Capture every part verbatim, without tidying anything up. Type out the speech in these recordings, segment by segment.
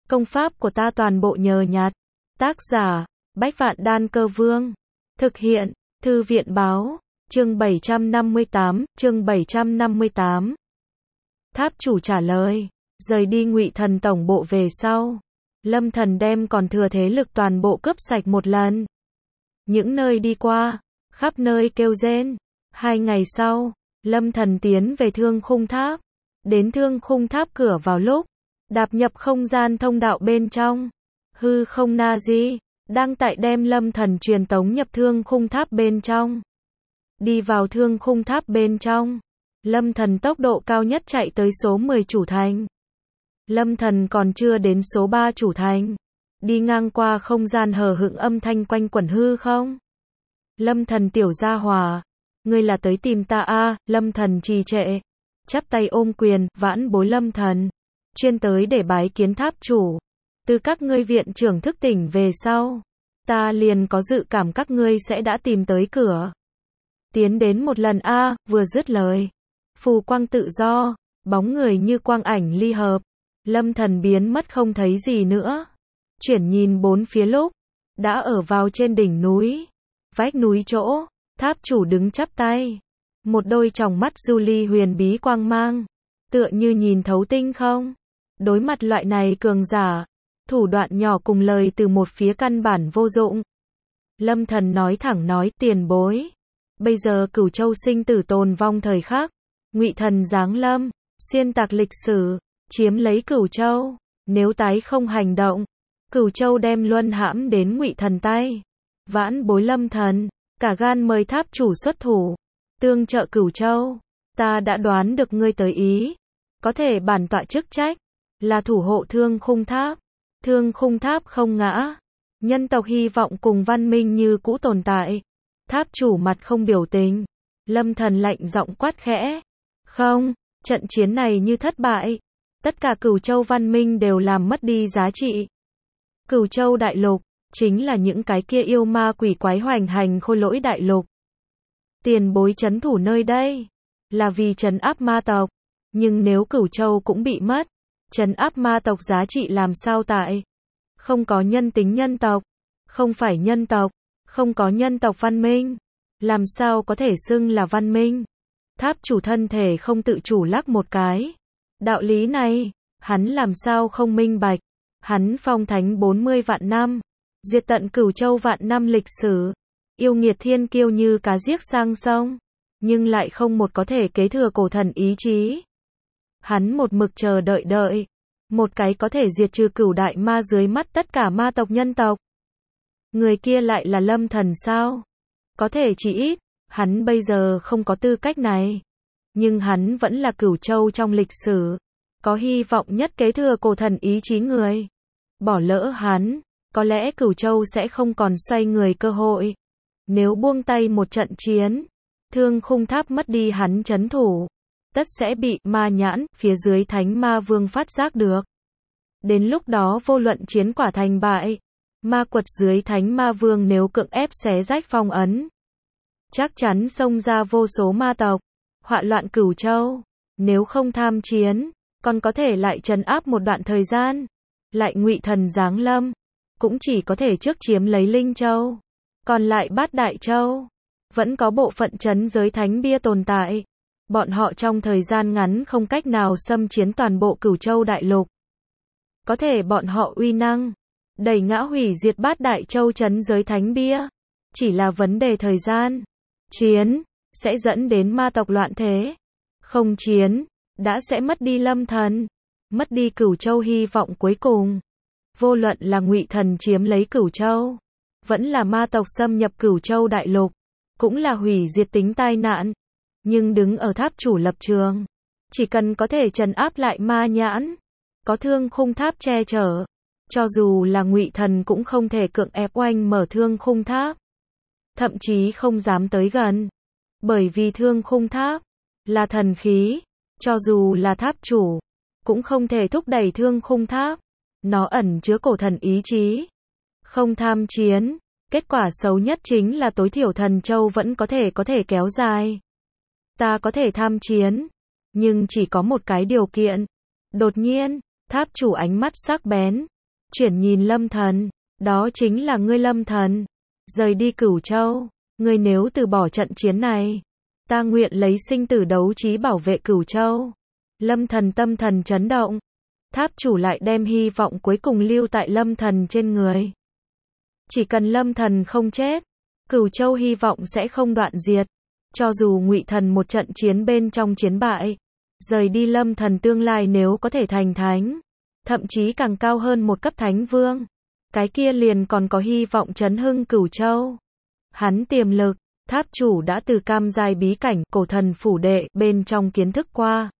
Công pháp của ta toàn bộ nhờ nhặt. Tác giả, Bách Vạn Đan Cơ Vương. Thực hiện, Thư viện Báo. Chương bảy trăm năm mươi tám, chương bảy trăm năm mươi tám. Tháp chủ trả lời, rời đi Ngụy Thần tổng bộ về sau, Lâm Thần đem còn thừa thế lực toàn bộ cướp sạch một lần. Những nơi đi qua, khắp nơi kêu rên. Hai ngày sau, Lâm Thần tiến về Thương Khung Tháp. Đến Thương Khung Tháp cửa vào lúc, đạp nhập không gian thông đạo bên trong. Hư không na di, đang tại đem Lâm Thần truyền tống nhập Thương Khung Tháp bên trong. Đi vào Thương Khung Tháp bên trong, Lâm Thần tốc độ cao nhất chạy tới số mười chủ thành. Lâm Thần còn chưa đến số ba chủ thành. Đi ngang qua không gian hờ hững âm thanh quanh quẩn hư không. Lâm Thần tiểu gia hòa, ngươi là tới tìm ta a? À? Lâm Thần trì trệ, chắp tay ôm quyền, vãn bối Lâm Thần, chuyên tới để bái kiến tháp chủ. Từ các ngươi viện trưởng thức tỉnh về sau, ta liền có dự cảm các ngươi sẽ đã tìm tới cửa. Tiến đến một lần a. À, vừa dứt lời, phù quang tự do, bóng người như quang ảnh ly hợp. Lâm Thần biến mất không thấy gì nữa. Chuyển nhìn bốn phía lúc, đã ở vào trên đỉnh núi. Vách núi chỗ, tháp chủ đứng chắp tay. Một đôi tròng mắt du ly huyền bí quang mang, tựa như nhìn thấu tinh không. Đối mặt loại này cường giả, thủ đoạn nhỏ cùng lời từ một phía căn bản vô dụng. Lâm Thần nói thẳng nói, tiền bối, bây giờ Cửu Châu sinh tử tồn vong thời khắc, Ngụy Thần giáng lâm, xuyên tạc lịch sử, chiếm lấy Cửu Châu. Nếu tái không hành động, Cửu Châu đem luân hãm đến Ngụy Thần tay. Vãn bối Lâm Thần, cả gan mời tháp chủ xuất thủ, tương trợ Cửu Châu. Ta đã đoán được ngươi tới ý, có thể bản tọa chức trách là thủ hộ Thương Khung Tháp. Thương Khung Tháp không ngã, nhân tộc hy vọng cùng văn minh như cũ tồn tại. Tháp chủ mặt không biểu tình. Lâm Thần lạnh giọng quát khẽ, không, trận chiến này như thất bại, tất cả Cửu Châu văn minh đều làm mất đi giá trị. Cửu Châu đại lục, chính là những cái kia yêu ma quỷ quái hoành hành khôi lỗi đại lục. Tiền bối trấn thủ nơi đây, là vì trấn áp ma tộc. Nhưng nếu Cửu Châu cũng bị mất, trấn áp ma tộc giá trị làm sao tại? Không có nhân tính nhân tộc, không phải nhân tộc, không có nhân tộc văn minh, làm sao có thể xưng là văn minh? Tháp chủ thân thể không tự chủ lắc một cái. Đạo lý này, hắn làm sao không minh bạch? Hắn phong thánh bốn mươi vạn năm, diệt tận Cửu Châu vạn năm lịch sử, yêu nghiệt thiên kiêu như cá giết sang sông, nhưng lại không một có thể kế thừa cổ thần ý chí. Hắn một mực chờ đợi đợi, một cái có thể diệt trừ cửu đại ma dưới mắt tất cả ma tộc nhân tộc. Người kia lại là Lâm Thần sao? Có thể chỉ ít, hắn bây giờ không có tư cách này. Nhưng hắn vẫn là Cửu Châu trong lịch sử, có hy vọng nhất kế thừa cổ thần ý chí người. Bỏ lỡ hắn, có lẽ Cửu Châu sẽ không còn xoay người cơ hội. Nếu buông tay một trận chiến, Thương Khung Tháp mất đi hắn trấn thủ, tất sẽ bị ma nhãn phía dưới Thánh Ma Vương phát giác được. Đến lúc đó vô luận chiến quả thành bại, ma quật dưới Thánh Ma Vương nếu cưỡng ép xé rách phong ấn, chắc chắn xông ra vô số ma tộc, họa loạn Cửu Châu. Nếu không tham chiến, còn có thể lại trấn áp một đoạn thời gian. Lại Ngụy Thần giáng lâm, cũng chỉ có thể trước chiếm lấy Linh Châu, còn lại Bát Đại Châu, vẫn có bộ phận trấn giới thánh bia tồn tại. Bọn họ trong thời gian ngắn không cách nào xâm chiếm toàn bộ Cửu Châu đại lục. Có thể bọn họ uy năng, đẩy ngã hủy diệt Bát Đại Châu trấn giới thánh bia, chỉ là vấn đề thời gian. Chiến, sẽ dẫn đến ma tộc loạn thế. Không chiến, đã sẽ mất đi Lâm Thần, mất đi Cửu Châu hy vọng cuối cùng. Vô luận là Ngụy Thần chiếm lấy Cửu Châu, vẫn là ma tộc xâm nhập Cửu Châu đại lục, cũng là hủy diệt tính tai nạn. Nhưng đứng ở tháp chủ lập trường, chỉ cần có thể trấn áp lại ma nhãn, có Thương Khung Tháp che chở, cho dù là Ngụy Thần cũng không thể cưỡng ép oanh mở Thương Khung Tháp, thậm chí không dám tới gần. Bởi vì Thương Khung Tháp là thần khí, cho dù là tháp chủ cũng không thể thúc đẩy Thương Khung Tháp. Nó ẩn chứa cổ thần ý chí. Không tham chiến, kết quả xấu nhất chính là tối thiểu Thần Châu vẫn có thể có thể kéo dài. Ta có thể tham chiến, nhưng chỉ có một cái điều kiện. Đột nhiên, tháp chủ ánh mắt sắc bén, chuyển nhìn Lâm Thần, đó chính là ngươi Lâm Thần, rời đi Cửu Châu, ngươi nếu từ bỏ trận chiến này, ta nguyện lấy sinh tử đấu trí bảo vệ Cửu Châu. Lâm Thần tâm thần chấn động, tháp chủ lại đem hy vọng cuối cùng lưu tại Lâm Thần trên người. Chỉ cần Lâm Thần không chết, Cửu Châu hy vọng sẽ không đoạn diệt. Cho dù Ngụy Thần một trận chiến bên trong chiến bại, rời đi Lâm Thần tương lai nếu có thể thành thánh, thậm chí càng cao hơn một cấp thánh vương, cái kia liền còn có hy vọng chấn hưng Cửu Châu. Hắn tiềm lực, tháp chủ đã từ cam giai bí cảnh cổ thần phủ đệ bên trong kiến thức qua.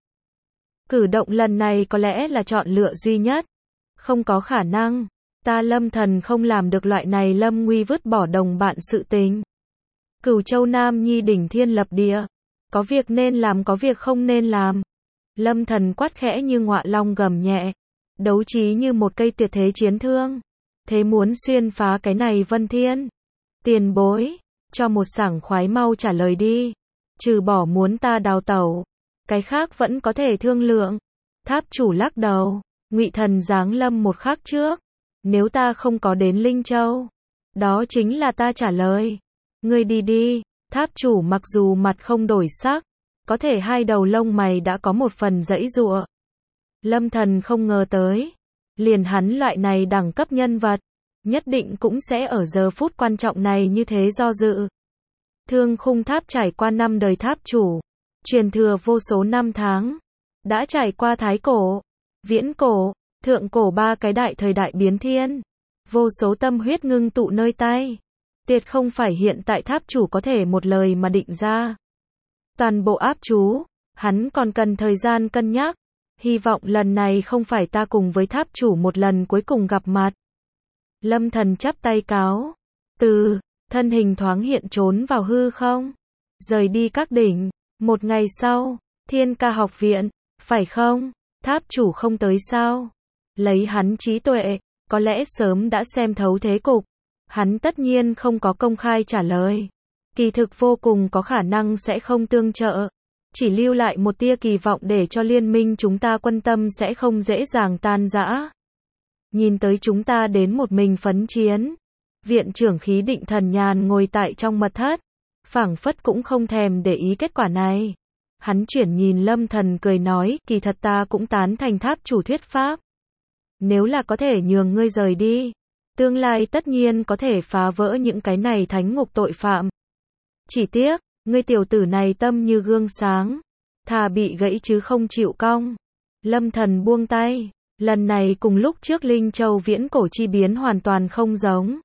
Cử động lần này có lẽ là chọn lựa duy nhất. Không có khả năng, ta Lâm Thần không làm được loại này lâm nguy vứt bỏ đồng bạn sự tình. Cửu Châu Nam Nhi đỉnh thiên lập địa, có việc nên làm có việc không nên làm. Lâm Thần quát khẽ như ngọa long gầm nhẹ, đấu trí như một cây tuyệt thế chiến thương, thế muốn xuyên phá cái này Vân Thiên. Tiền bối, cho một sảng khoái mau trả lời đi, trừ bỏ muốn ta đào tẩu, cái khác vẫn có thể thương lượng. Tháp chủ lắc đầu, Ngụy Thần giáng lâm một khắc trước, nếu ta không có đến Linh Châu, đó chính là ta trả lời. Ngươi đi đi. Tháp chủ mặc dù mặt không đổi sắc, có thể hai đầu lông mày đã có một phần giãy giụa. Lâm Thần không ngờ tới, liền hắn loại này đẳng cấp nhân vật, nhất định cũng sẽ ở giờ phút quan trọng này như thế do dự. Thương Khung Tháp trải qua năm đời tháp chủ, truyền thừa vô số năm tháng, đã trải qua thái cổ, viễn cổ, thượng cổ ba cái đại thời đại biến thiên, vô số tâm huyết ngưng tụ nơi tay. Tuyệt không phải hiện tại tháp chủ có thể một lời mà định ra. Toàn bộ áp chú, hắn còn cần thời gian cân nhắc. Hy vọng lần này không phải ta cùng với tháp chủ một lần cuối cùng gặp mặt. Lâm Thần chắp tay cáo từ, thân hình thoáng hiện trốn vào hư không, rời đi các đỉnh. Một ngày sau, Thiên Ca học viện, phải không? Tháp chủ không tới sao? Lấy hắn trí tuệ, có lẽ sớm đã xem thấu thế cục. Hắn tất nhiên không có công khai trả lời. Kỳ thực vô cùng có khả năng sẽ không tương trợ. Chỉ lưu lại một tia kỳ vọng để cho liên minh chúng ta quân tâm sẽ không dễ dàng tan rã. Nhìn tới chúng ta đến một mình phấn chiến. Viện trưởng Khí Định Thần nhàn ngồi tại trong mật thất, phảng phất cũng không thèm để ý kết quả này. Hắn chuyển nhìn Lâm Thần cười nói, kỳ thật ta cũng tán thành tháp chủ thuyết pháp. Nếu là có thể nhường ngươi rời đi, tương lai tất nhiên có thể phá vỡ những cái này thánh ngục tội phạm. Chỉ tiếc, ngươi tiểu tử này tâm như gương sáng, thà bị gãy chứ không chịu cong. Lâm Thần buông tay, lần này cùng lúc trước Linh Châu viễn cổ chi biến hoàn toàn không giống.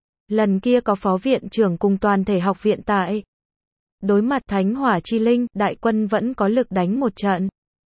Lần kia có phó viện trưởng cùng toàn thể học viện tại. Đối mặt Thánh Hỏa Chi Linh, đại quân vẫn có lực đánh một trận.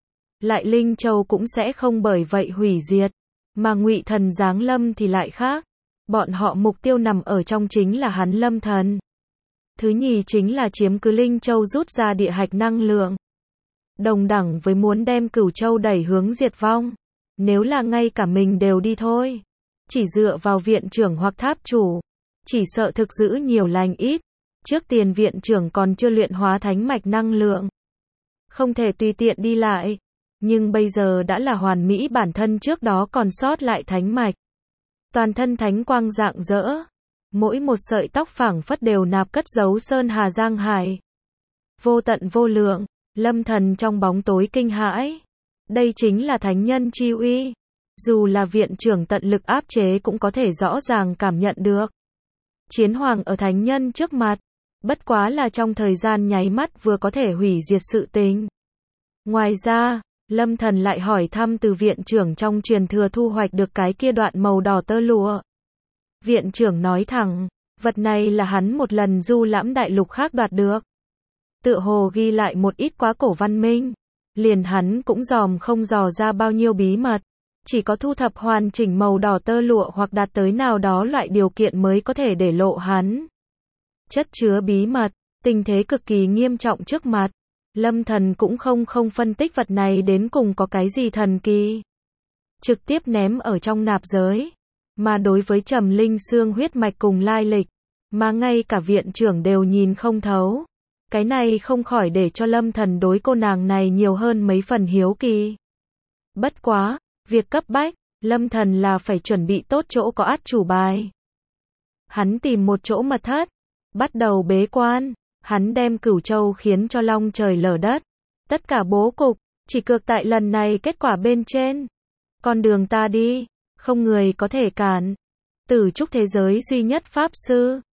Lại Linh Châu cũng sẽ không bởi vậy hủy diệt, mà Ngụy Thần giáng lâm thì lại khác. Bọn họ mục tiêu nằm ở trong chính là hắn Lâm Thần. Thứ nhì chính là chiếm cứ Linh Châu rút ra địa hạch năng lượng. Đồng đẳng với muốn đem Cửu Châu đẩy hướng diệt vong. Nếu là ngay cả mình đều đi thôi, chỉ dựa vào viện trưởng hoặc tháp chủ, chỉ sợ thực giữ nhiều lành ít. Trước tiền viện trưởng còn chưa luyện hóa thánh mạch năng lượng, không thể tùy tiện đi lại. Nhưng bây giờ đã là hoàn mỹ bản thân trước đó còn sót lại thánh mạch. Toàn thân thánh quang rạng rỡ, mỗi một sợi tóc phảng phất đều nạp cất giấu sơn hà giang hải. Vô tận vô lượng, Lâm Thần trong bóng tối kinh hãi. Đây chính là thánh nhân chi uy. Dù là viện trưởng tận lực áp chế cũng có thể rõ ràng cảm nhận được. Chiến hoàng ở thánh nhân trước mặt, bất quá là trong thời gian nháy mắt vừa có thể hủy diệt sự tình. Ngoài ra, Lâm Thần lại hỏi thăm từ viện trưởng trong truyền thừa thu hoạch được cái kia đoạn màu đỏ tơ lụa. Viện trưởng nói thẳng, vật này là hắn một lần du lãm đại lục khác đoạt được. Tựa hồ ghi lại một ít quá cổ văn minh. Liền hắn cũng dòm không dò ra bao nhiêu bí mật. Chỉ có thu thập hoàn chỉnh màu đỏ tơ lụa hoặc đạt tới nào đó loại điều kiện mới có thể để lộ hắn. Chất chứa bí mật, tình thế cực kỳ nghiêm trọng trước mặt. Lâm Thần cũng không không phân tích vật này đến cùng có cái gì thần kỳ. Trực tiếp ném ở trong nạp giới. Mà đối với Trầm Linh Xương huyết mạch cùng lai lịch, mà ngay cả viện trưởng đều nhìn không thấu. Cái này không khỏi để cho Lâm Thần đối cô nàng này nhiều hơn mấy phần hiếu kỳ. Bất quá, việc cấp bách Lâm Thần là phải chuẩn bị tốt chỗ có át chủ bài. Hắn tìm một chỗ mật thất, bắt đầu bế quan, hắn đem Cửu Châu khiến cho long trời lở đất. Tất cả bố cục, chỉ cược tại lần này kết quả bên trên. Con đường ta đi, không người có thể cản. Tử trúc thế giới duy nhất pháp sư.